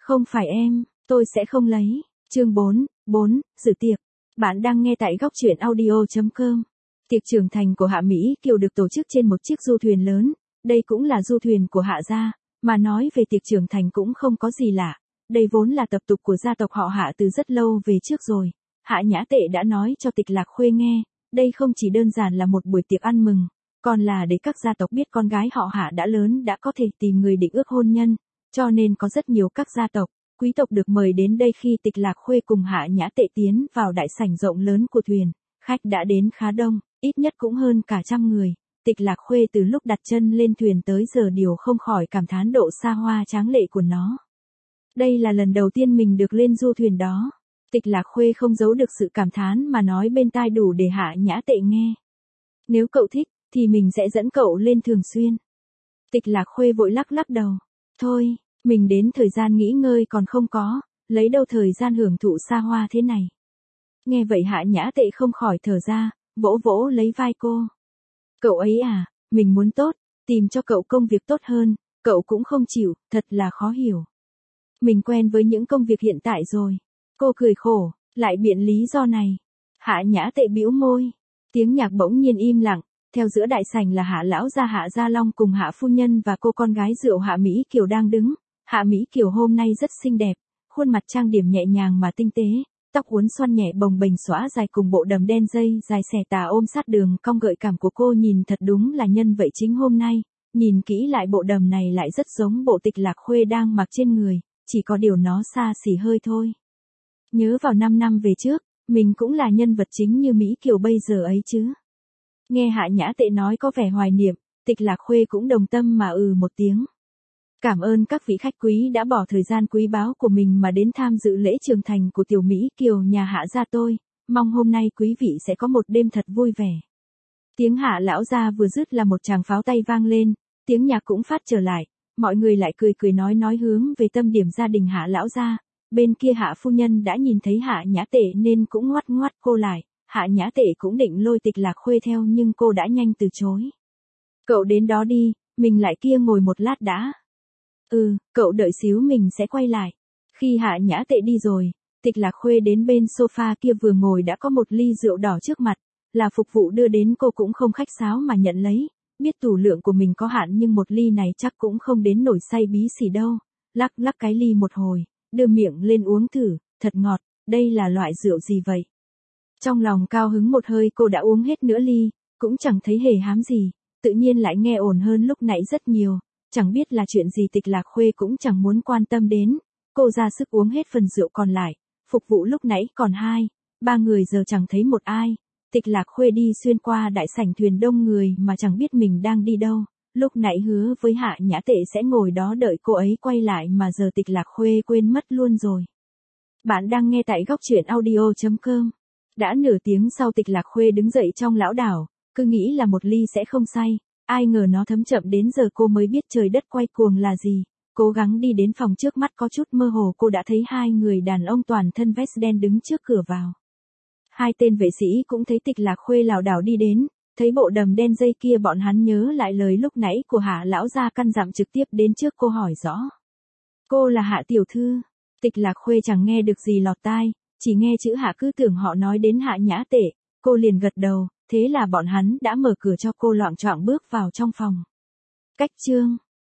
Không phải em, tôi sẽ không lấy. Chương 4, dự tiệc. Bạn đang nghe tại góc truyện audio.com. Tiệc trưởng thành của Hạ Mỹ Kiều được tổ chức trên một chiếc du thuyền lớn, đây cũng là du thuyền của Hạ gia, mà nói về tiệc trưởng thành cũng không có gì lạ. Đây vốn là tập tục của gia tộc họ Hạ từ rất lâu về trước rồi. Hạ Nhã Tệ đã nói cho Tịch Lạc Khuê nghe, đây không chỉ đơn giản là một buổi tiệc ăn mừng, còn là để các gia tộc biết con gái họ Hạ đã lớn đã có thể tìm người định ước hôn nhân, cho nên có rất nhiều các gia tộc, quý tộc được mời đến đây. Khi Tịch Lạc Khuê cùng Hạ Nhã Tệ tiến vào đại sảnh rộng lớn của thuyền, khách đã đến khá đông, ít nhất cũng hơn cả 100 người. Tịch Lạc Khuê từ lúc đặt chân lên thuyền tới giờ điều không khỏi cảm thán độ xa hoa tráng lệ của nó. Đây là lần đầu tiên mình được lên du thuyền đó. Tịch Lạc Khuê không giấu được sự cảm thán mà nói bên tai đủ để Hạ Nhã Tệ nghe. Nếu cậu thích, thì mình sẽ dẫn cậu lên thường xuyên. Tịch Lạc Khuê vội lắc lắc đầu. Thôi, mình đến thời gian nghỉ ngơi còn không có, lấy đâu thời gian hưởng thụ xa hoa thế này. Nghe vậy Hạ Nhã Tệ không khỏi thở ra, vỗ vỗ lấy vai cô. Cậu ấy à, mình muốn tốt, tìm cho cậu công việc tốt hơn, cậu cũng không chịu, thật là khó hiểu. Mình quen với những công việc hiện tại rồi. Cô cười khổ, lại biện lý do này. Hạ Nhã Tệ bĩu môi. Tiếng nhạc bỗng nhiên im lặng, theo giữa đại sảnh là Hạ lão gia Hạ Gia Long cùng Hạ phu nhân và cô con gái rượu Hạ Mỹ Kiều đang đứng. Hạ Mỹ Kiều hôm nay rất xinh đẹp, khuôn mặt trang điểm nhẹ nhàng mà tinh tế, tóc uốn xoăn nhẹ bồng bềnh xõa dài cùng bộ đầm đen dây dài xẻ tà ôm sát đường cong gợi cảm của cô nhìn thật đúng là nhân vậy chính hôm nay. Nhìn kỹ lại bộ đầm này lại rất giống bộ Tịch Lạc Khuê đang mặc trên người, chỉ có điều nó xa xỉ hơi thôi. Nhớ vào 5 năm về trước, mình cũng là nhân vật chính như Mỹ Kiều bây giờ ấy chứ. Nghe Hạ Nhã Tệ nói có vẻ hoài niệm, Tịch Lạc Khuê cũng đồng tâm mà một tiếng. Cảm ơn các vị khách quý đã bỏ thời gian quý báu của mình mà đến tham dự lễ trưởng thành của tiểu Mỹ Kiều nhà Hạ gia tôi, mong hôm nay quý vị sẽ có một đêm thật vui vẻ. Tiếng Hạ lão gia vừa dứt là một tràng pháo tay vang lên, tiếng nhạc cũng phát trở lại, mọi người lại cười cười nói hướng về tâm điểm gia đình Hạ lão gia. Bên kia Hạ phu nhân đã nhìn thấy Hạ Nhã Tệ nên cũng ngoắt cô lại. Hạ Nhã Tệ cũng định lôi Tịch Lạc Khuê theo nhưng cô đã nhanh từ chối. Cậu đến đó đi, mình lại kia ngồi một lát đã. Cậu đợi xíu mình sẽ quay lại. Khi Hạ Nhã Tệ đi rồi, Tịch Lạc Khuê đến bên sofa kia vừa ngồi đã có một ly rượu đỏ trước mặt, là phục vụ đưa đến. Cô cũng không khách sáo mà nhận lấy, biết tủ lượng của mình có hạn nhưng một ly này chắc cũng không đến nổi say bí xỉ đâu. Lắc cái ly một hồi, đưa miệng lên uống thử, thật ngọt, đây là loại rượu gì vậy? Trong lòng cao hứng một hơi cô đã uống hết nửa ly, cũng chẳng thấy hề hám gì, tự nhiên lại nghe ổn hơn lúc nãy rất nhiều, chẳng biết là chuyện gì Tịch Lạc Khuê cũng chẳng muốn quan tâm đến, cô ra sức uống hết phần rượu còn lại, phục vụ lúc nãy còn 2-3 người giờ chẳng thấy một ai, Tịch Lạc Khuê đi xuyên qua đại sảnh thuyền đông người mà chẳng biết mình đang đi đâu, lúc nãy hứa với Hạ Nhã Tệ sẽ ngồi đó đợi cô ấy quay lại mà giờ Tịch Lạc Khuê quên mất luôn rồi. Bạn đang nghe tại góc truyện audio.com. Đã nửa tiếng sau Tịch Lạc Khuê đứng dậy trong lão đảo, cứ nghĩ là một ly sẽ không say, ai ngờ nó thấm chậm đến giờ cô mới biết trời đất quay cuồng là gì. Cố gắng đi đến phòng trước mắt có chút mơ hồ cô đã thấy 2 người đàn ông toàn thân vest đen đứng trước cửa vào. 2 tên vệ sĩ cũng thấy Tịch Lạc Khuê lảo đảo đi đến, thấy bộ đầm đen dây kia bọn hắn nhớ lại lời lúc nãy của Hạ lão gia căn dặn trực tiếp đến trước cô hỏi rõ. Cô là Hạ tiểu thư. Tịch Lạc Khuê chẳng nghe được gì lọt tai, chỉ nghe chữ Hạ cứ tưởng họ nói đến Hạ Nhã Tệ, cô liền gật đầu, thế là bọn hắn đã mở cửa cho cô loạng choạng bước vào trong phòng. Cách chương